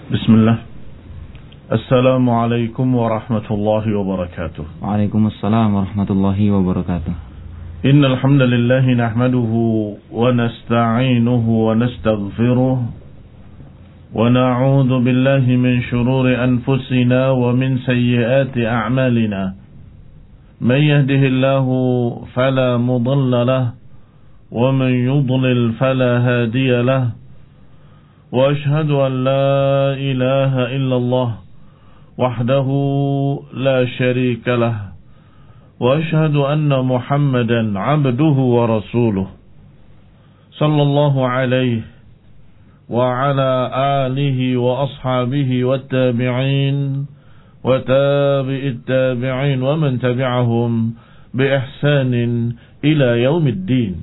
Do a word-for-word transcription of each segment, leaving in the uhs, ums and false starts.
بسم الله. السلام عليكم ورحمة الله وبركاته. وعليكم السلام ورحمة الله وبركاته. إن الحمد لله نحمده ونستعينه ونستغفره ونعوذ بالله من شرور أنفسنا ومن سيئات أعمالنا. من يهده الله فلا مضل له ومن يضلل فلا هادي له. وأشهد أن لا إله إلا الله وحده لا شريك له. وأشهد أن محمدا عبده ورسوله صلى الله عليه وعلى آله وأصحابه والتابعين وتابع التابعين ومن تبعهم بإحسان إلى يوم الدين.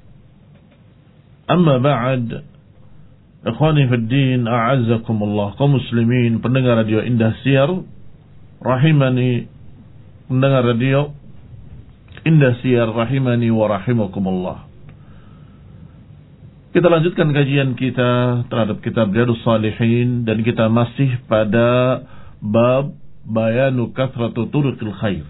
أما بعد، ikhwani fiddin, a'azzakumullah, kaum muslimin, pendengar radio Indah Siar rahimani, pendengar radio Indah Siar rahimani wa rahimakumullah. Kita lanjutkan kajian kita terhadap kitab Riyadhus Shalihin, dan kita masih pada bab bayanu kathratu turuqil khair.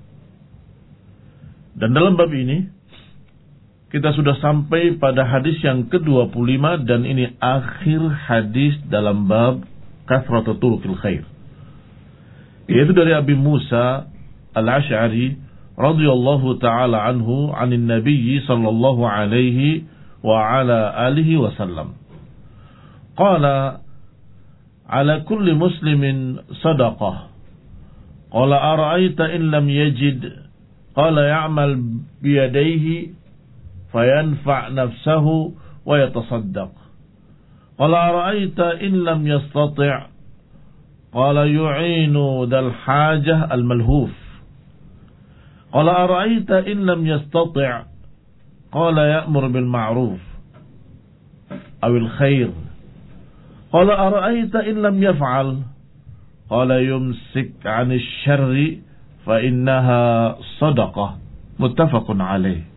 Dan dalam bab ini kita sudah sampai pada hadis yang ke dua puluh lima, dan ini akhir hadis dalam bab kathratu turuqil khair, yaitu dari Abi Musa Al-Asy'ari radhiyallahu ta'ala anhu anin nabiyyi sallallahu alaihi wa ala alihi wasallam qala ala kulli muslimin sadaqah. Qala ara'aita in lam yajid, qala ya'mal biyadayhi fayanfa' nafsahu wa yatasaddaq. Qala ara'aita in lam yastati', qala yu'inu dal hajah al malhuf. Qala ara'aita in lam yastati', qala ya'mur bil ma'ruf awil khair. Qala ara'aita in lam yaf'al, qala yumsik 'anil syarri fa innaha sadaqah. Muttafaqun alaih.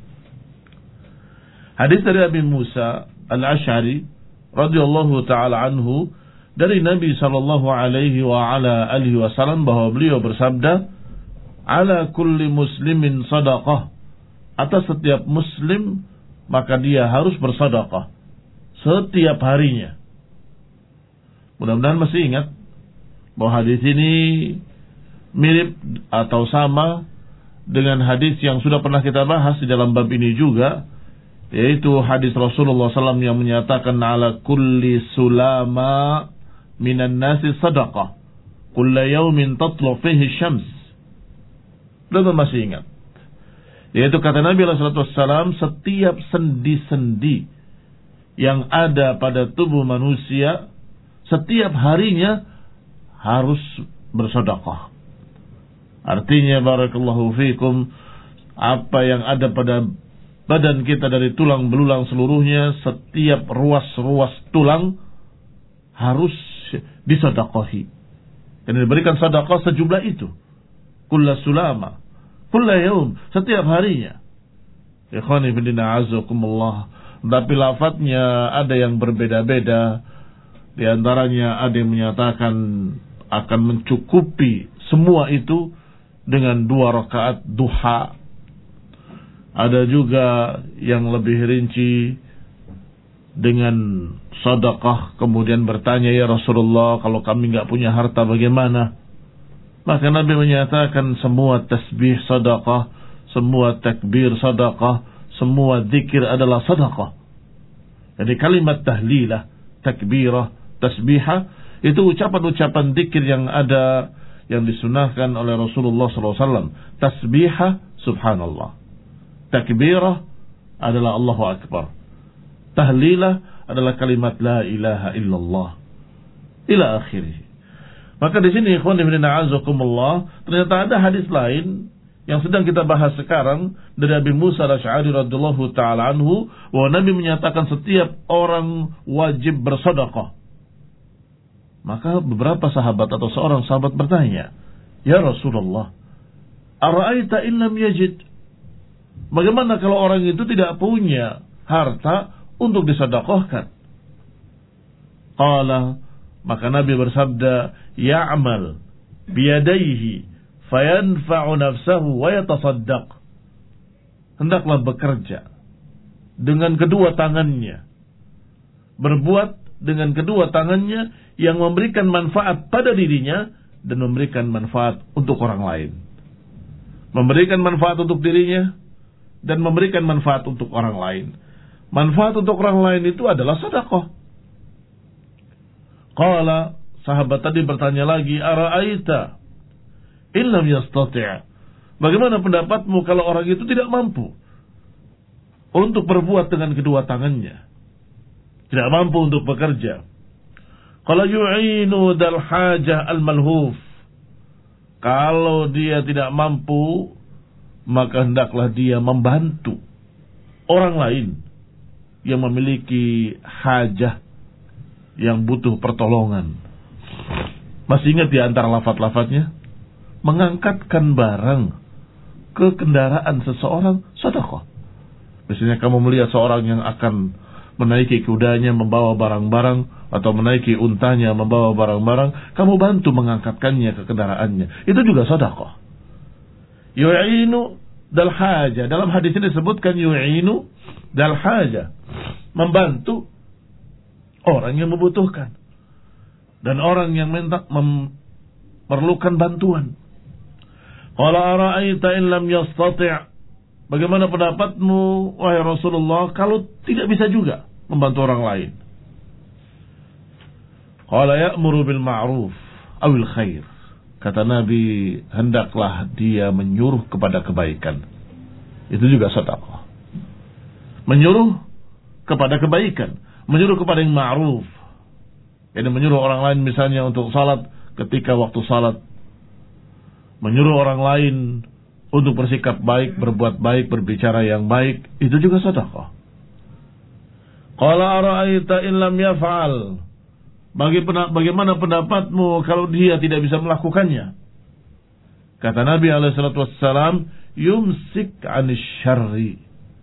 Hadis dari Abi Musa Al-Asy'ari radhiyallahu ta'ala anhu dari Nabi sallallahu alaihi wa ala alihi wasallam bahwa beliau bersabda, ala kulli muslimin sadaqah, atas setiap muslim maka dia harus bersedekah setiap harinya. Mudah-mudahan masih ingat bahwa hadis ini mirip atau sama dengan hadis yang sudah pernah kita bahas di dalam bab ini juga, yaitu hadis Rasulullah sallallahu alaihi wasallam yang menyatakan ala kulli sulama minan nasi sadaqah kulla yawmin tatlu fihi syams. Belum masih ingat? Yaitu kata Nabi sallallahu alaihi wasallam, setiap sendi-sendi yang ada pada tubuh manusia setiap harinya harus bersedekah. Artinya barakallahu fikum, apa yang ada pada badan kita dari tulang belulang seluruhnya, setiap ruas-ruas tulang harus disedekahi. Dan diberikan sedekah sejumlah itu. Kulla sulama, kulla yaum, setiap harinya. Ikhwani fillah azakumullah. Tapi lafadznya ada yang berbeda-beda. Di antaranya ada yang menyatakan akan mencukupi semua itu dengan dua rakaat duha. Ada juga yang lebih rinci dengan sedekah, kemudian bertanya, ya Rasulullah, kalau kami enggak punya harta bagaimana? Maka Nabi menyatakan semua tasbih sedekah, semua takbir sedekah, semua zikir adalah sedekah. Jadi kalimat tahlilah, takbirah, tasbihah itu ucapan-ucapan zikir yang ada, yang disunahkan oleh Rasulullah sallallahu alaihi wasallam. Tasbihah subhanallah, takbirah adalah Allahu Akbar, tahlilah adalah kalimat la ilaha illallah, ila akhirih. Maka di sini ikhwan fillah a'azakumullah, ternyata ada hadis lain yang sedang kita bahas sekarang dari Abi Musa Al-Asy'ari radhiyallahu ta'ala anhu, bahwa Nabi menyatakan setiap orang wajib bersedekah. Maka beberapa sahabat atau seorang sahabat bertanya, ya Rasulullah, ara'aita in lam yajid, bagaimana kalau orang itu tidak punya harta untuk disedekahkan? Qala Maka Nabi bersabda, ya'mal biyadaihi fayanfa'u nafsahu wa yatasaddaq. Hendaklah bekerja dengan kedua tangannya, berbuat dengan kedua tangannya yang memberikan manfaat pada dirinya dan memberikan manfaat untuk orang lain. Memberikan manfaat untuk dirinya dan memberikan manfaat untuk orang lain. Manfaat untuk orang lain itu adalah sedekah. Qala, sahabat tadi bertanya lagi, ara'aita illam yastati'. Bagaimana pendapatmu kalau orang itu tidak mampu untuk berbuat dengan kedua tangannya, tidak mampu untuk bekerja? Qala yu'inu dal hajah al malhuf. Kalau dia tidak mampu, maka hendaklah dia membantu orang lain yang memiliki hajah, yang butuh pertolongan. Masih ingat di antara lafaz-lafaznya? Mengangkatkan barang ke kendaraan seseorang, sedekah. Misalnya kamu melihat seorang yang akan menaiki kudanya membawa barang-barang, atau menaiki untanya membawa barang-barang, kamu bantu mengangkatkannya ke kendaraannya. Itu juga sedekah. Yu'inu dal haja. Dalam hadis ini disebutkan yu'inu dal haja, membantu orang yang membutuhkan dan orang yang minta memerlukan bantuan. Qala ara'aita in lam yastati'. Bagaimana pendapatmu wahai Rasulullah kalau tidak bisa juga membantu orang lain? Qala ya'muru bil ma'ruf awil khair. Kata Nabi, hendaklah dia menyuruh kepada kebaikan. Itu juga sedekah. Menyuruh kepada kebaikan, menyuruh kepada yang ma'ruf. Jadi menyuruh orang lain misalnya untuk salat ketika waktu salat. Menyuruh orang lain untuk bersikap baik, berbuat baik, berbicara yang baik. Itu juga sedekah. Qala ara'aita in lam yaf'al. Bagaimana pendapatmu kalau dia tidak bisa melakukannya? Kata Nabi alaihi salatu wassalam, yumsik 'anis syarri.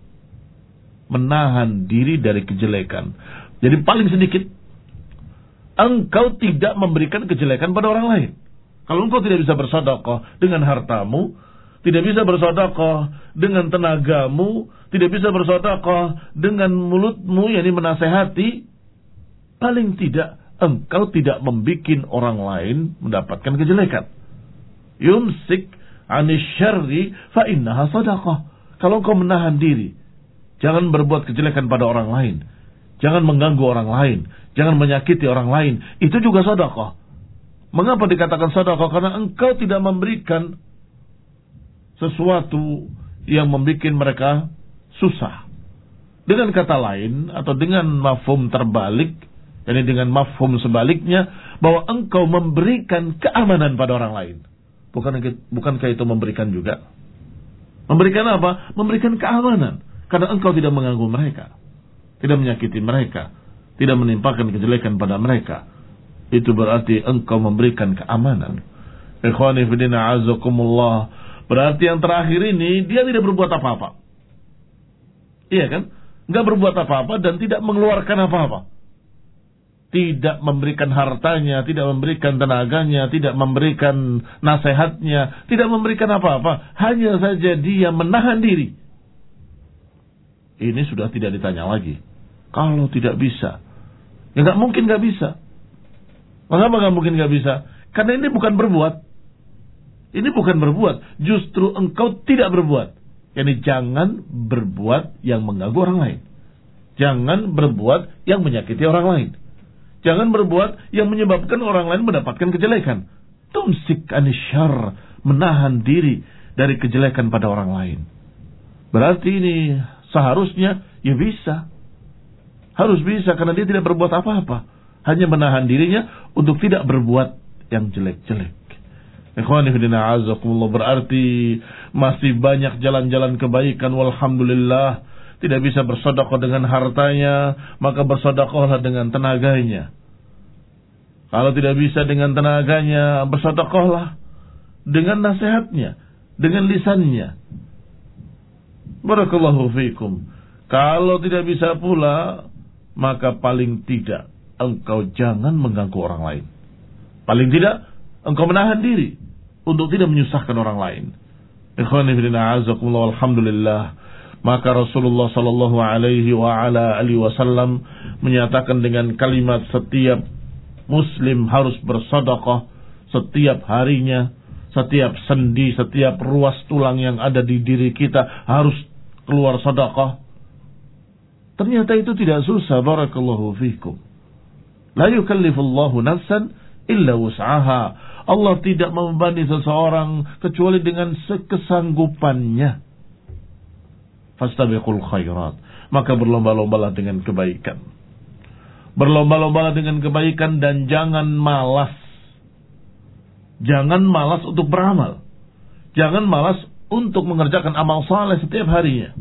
Menahan diri dari kejelekan. Jadi paling sedikit engkau tidak memberikan kejelekan pada orang lain. Kalau engkau tidak bisa bersedekah dengan hartamu, tidak bisa bersedekah dengan tenagamu, tidak bisa bersedekah dengan mulutmu, yakni menasehati, paling tidak engkau tidak membikin orang lain mendapatkan kejelekan. Yumsik 'anis syarri fa innaha sedekah. Kalau engkau menahan diri, jangan berbuat kejelekan pada orang lain, jangan mengganggu orang lain, jangan menyakiti orang lain, itu juga sedekah. Mengapa dikatakan sedekah? Karena engkau tidak memberikan sesuatu yang membuat mereka susah. Dengan kata lain, atau dengan mafhum terbalik, yakni dengan mafhum sebaliknya, bahwa engkau memberikan keamanan pada orang lain. Bukan, bukankah itu memberikan juga? Memberikan apa? Memberikan keamanan. Karena engkau tidak mengganggu mereka, tidak menyakiti mereka, tidak menimpakan kejelekan pada mereka. Itu berarti engkau memberikan keamanan. Ikhwani fillah azakumullah. Berarti yang terakhir ini dia tidak berbuat apa-apa. Iya kan? Enggak berbuat apa-apa dan tidak mengeluarkan apa-apa. Tidak memberikan hartanya, tidak memberikan tenaganya, tidak memberikan nasihatnya, tidak memberikan apa-apa. Hanya saja dia menahan diri. Ini sudah tidak ditanya lagi. Kalau tidak bisa, ya nggak mungkin nggak bisa. Mengapa nggak mungkin nggak bisa? Karena ini bukan berbuat. Ini bukan berbuat. Justru engkau tidak berbuat. Yani jangan berbuat yang mengganggu orang lain. Jangan berbuat yang menyakiti orang lain. Jangan berbuat yang menyebabkan orang lain mendapatkan kejelekan. Tumsik anis syarr, menahan diri dari kejelekan pada orang lain. Berarti ini seharusnya ya bisa. Harus bisa karena dia tidak berbuat apa-apa. Hanya menahan dirinya untuk tidak berbuat yang jelek-jelek. Ikhwani fillah azakumullah, berarti masih banyak jalan-jalan kebaikan. Walhamdulillah. Tidak bisa bersedekah dengan hartanya, maka bersedekahlah dengan tenaganya. Kalau tidak bisa dengan tenaganya, bersedekahlah dengan nasihatnya, dengan lisannya. Barakallahu fiikum. Kalau tidak bisa pula, maka paling tidak engkau jangan mengganggu orang lain. Paling tidak, engkau menahan diri untuk tidak menyusahkan orang lain. Ikhwani fillah, a'azakumullah, alhamdulillah. Maka Rasulullah sallallahu alaihi wa ala alihi wasallam menyatakan dengan kalimat setiap muslim harus bersedekah setiap harinya, setiap sendi, setiap ruas tulang yang ada di diri kita harus keluar sedekah. Ternyata itu tidak susah, barakallahu fikum. La yukallifullahu nafsan illa wus'aha. Allah tidak membebani seseorang kecuali dengan sekesanggupannya. Fastabiqul khairat. Maka berlomba-lombalah dengan kebaikan. Berlomba-lombalah dengan kebaikan dan jangan malas. Jangan malas untuk beramal. Jangan malas untuk mengerjakan amal saleh setiap harinya.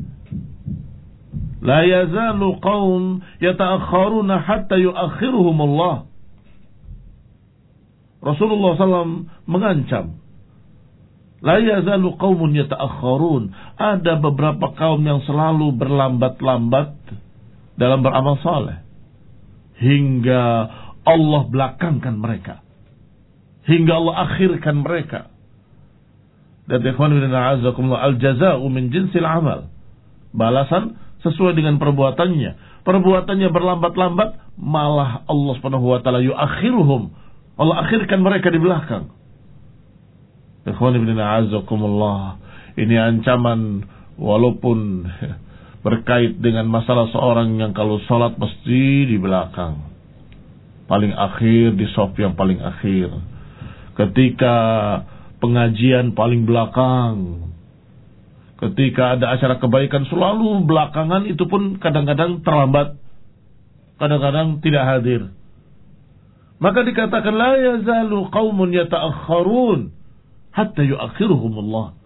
La yazalu qaum yata'akharuna hatta yu'akhiruhum Allah. Rasulullah sallallahu alaihi wasallam mengancam. La yazalu qaumun yata'akharun. Ada beberapa kaum yang selalu berlambat-lambat dalam beramal saleh hingga Allah belakangkan mereka. Hingga Allah akhirkan mereka. Dan ikhwan fillah, a'azakumullah, al-jaza'u min jinsil amal. Balasan sesuai dengan perbuatannya. Perbuatannya berlambat-lambat, malah Allah Subhanahu wa taala yu'akhiruhum. Allah akhirkan mereka di belakang. Ikhwan fillah, a'azakumullah. Ini ancaman walaupun berkait dengan masalah seorang yang kalau salat mesti di belakang. Paling akhir, di shaf yang paling akhir. Ketika pengajian paling belakang. Ketika ada acara kebaikan selalu belakangan, itu pun kadang-kadang terlambat. Kadang-kadang tidak hadir. Maka dikatakan la yazalu qaumun yata'akharun hatta yu'akhiruhumullah.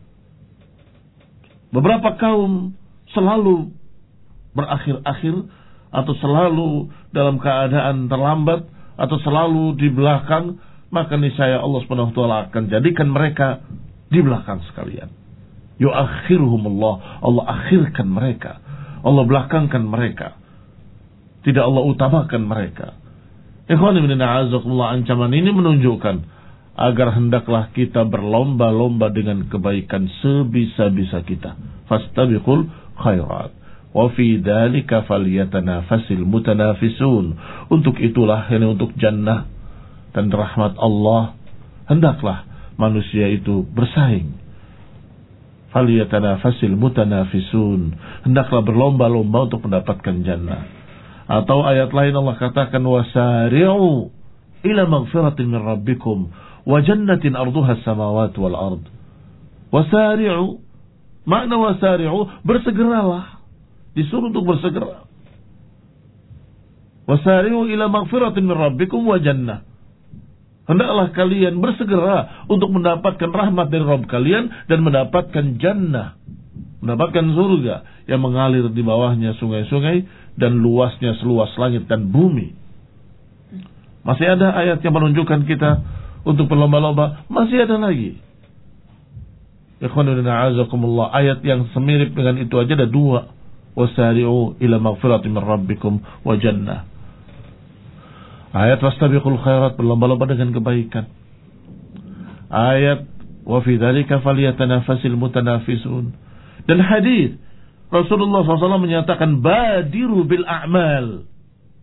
Beberapa kaum selalu berakhir-akhir atau selalu dalam keadaan terlambat atau selalu di belakang, maka niscaya Allah Subhanahu wa taala akan jadikan mereka di belakang sekalian. Yu'akhiruhumullah, Allah akhirkan mereka. Allah belakangkan mereka. Tidak Allah utamakan mereka. Ikhwan fillah, a'azakumullah, ancaman ini menunjukkan agar hendaklah kita berlomba-lomba dengan kebaikan sebisa-bisa kita. Fastabiqul khairat. Wa fi dzalika falyatanafasil mutanafisun. Untuk itulah, ini untuk jannah dan rahmat Allah, hendaklah manusia itu bersaing. Falyatanafasil mutanafisun. Hendaklah berlomba-lomba untuk mendapatkan jannah. Atau ayat lain Allah katakan wasari'u ila maghfiratin min rabbikum wa jannatin arduha as-samawati wal ard. Wasari'u, makna wasari'u, bersegeralah. Disuruh untuk bersegera. Wasari'u ila maghfiratin min rabbikum wa jannah. Hendaklah kalian bersegera untuk mendapatkan rahmat dari Rabb kalian dan mendapatkan jannah, mendapatkan surga yang mengalir di bawahnya sungai-sungai dan luasnya seluas langit dan bumi. Masih ada ayat yang menunjukkan kita untuk berlomba-lomba? Masih ada lagi. Ikhwanuna a'azakumullah, ayat yang semirip dengan itu aja ada dua. Wasari'u ila maghfiratin min rabbikum wa jannah. Ayat wastabiqul khairat, berlomba-lomba dengan kebaikan. Ayat wa fi dzalika falyatanafasil mutanafisun. Dan hadis Rasulullah shallallahu alaihi wasallam menyatakan badiru bil a'mal.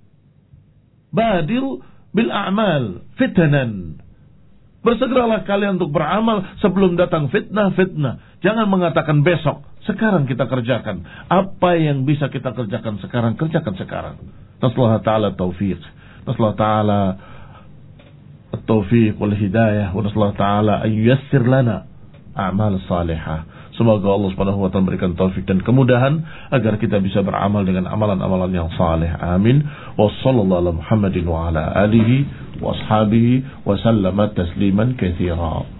Badiru bil a'mal fitanan. Bersegeralah kalian untuk beramal sebelum datang fitnah-fitnah. Jangan mengatakan besok. Sekarang kita kerjakan. Apa yang bisa kita kerjakan sekarang, kerjakan sekarang. Nasallahu ta'ala taufiq. Nasallahu ta'ala at-taufiq wal hidayah. Wa nasallahu ta'ala an yuyassir lana a'mal salihah. Semoga Allah Subhanahu wa taala memberikan taufik dan kemudahan agar kita bisa beramal dengan amalan-amalan yang saleh. Amin. Wassallallahu ala Muhammadin wa ala alihi wa ashabihi wa sallama tasliman katsira.